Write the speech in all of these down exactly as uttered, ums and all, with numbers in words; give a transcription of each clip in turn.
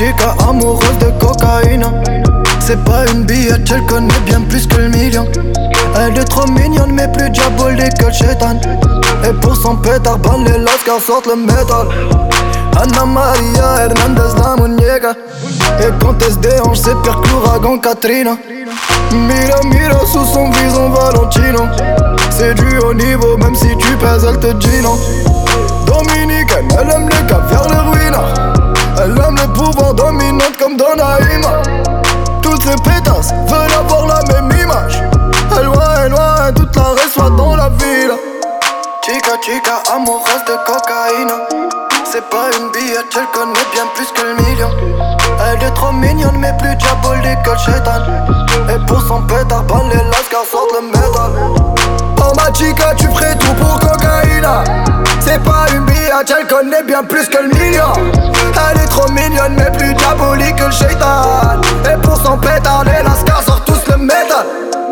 chica amoureuse de cocaïne. C'est pas une billette, elle connaît bien plus que le million. Elle est trop mignonne mais plus diabolique que le chétan. Et pour son pétard, balle les lascars sortent le métal. Anna Maria Hernandez la muñeca. Et quand elle se déhanche c'est pire que l'ouragan Katrina. Mira mira sous son vison Valentino. C'est du haut niveau même si tu pèses elle te dit non. Dominicaine, elle aime les caviar, les ruinards. Elle aime le pouvoir dominante comme Donaïma. Toutes ces pétasses veulent avoir la même image. Elle loin, loin, toute la reste soit dans la ville. Chica, chica, amoureuse de cocaïne. C'est pas une billette, elle connaît bien plus que le million. Elle est trop mignonne mais plus diabolique que le chétan. Et pour son pétard, balle les lascars sortent le métal. Oh ma chica, tu ferais tout pour cocaïna. C'est pas une billette, elle connaît bien plus que le million. Elle est trop mignonne mais plus diabolique que le chétan. Et pour son pétard, les lascars sortent tous le métal.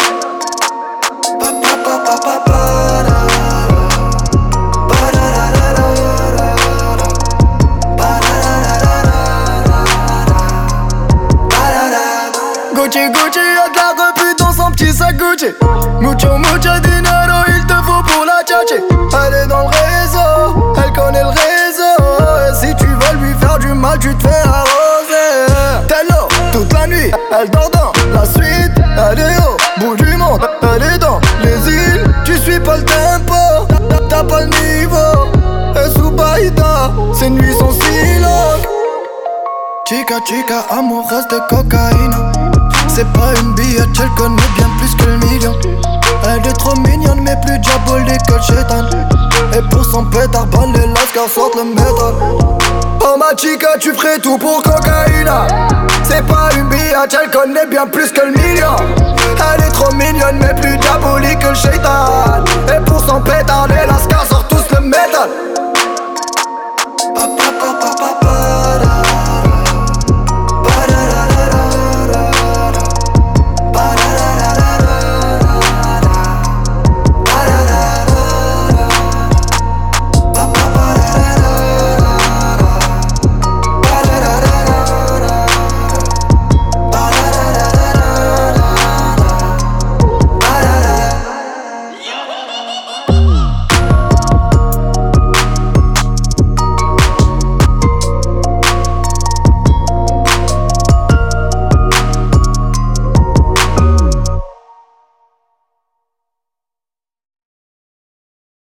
Gucci, Gucci, y'a de la repu dans son petit sac Gucci. Mucho, mucho dinero, il te faut pour la tchatcher. Elle est dans le réseau, elle connaît le réseau. Et si tu veux lui faire du mal, tu te fais arroser. Tello, toute la nuit, elle dort dans la suite. Elle est au bout du monde, elle est dans les îles. Tu suis pas le tempo, t'as pas le niveau. Et sous Baïda, ses nuits sont si longues. Chica, chica, amoureuse de cocaïne. C'est pas une billette, elle connaît bien plus que le million. Elle est trop mignonne mais plus diabolique que le chétan. Et pour son pétard, balle les lascars sortent le métal. Oh ma chica, tu ferais tout pour cocaïna. C'est pas une billette, elle connaît bien plus que le million. Elle est trop mignonne mais plus diabolique que le chétan. Et pour son pétard, les lascars sortent tous le métal.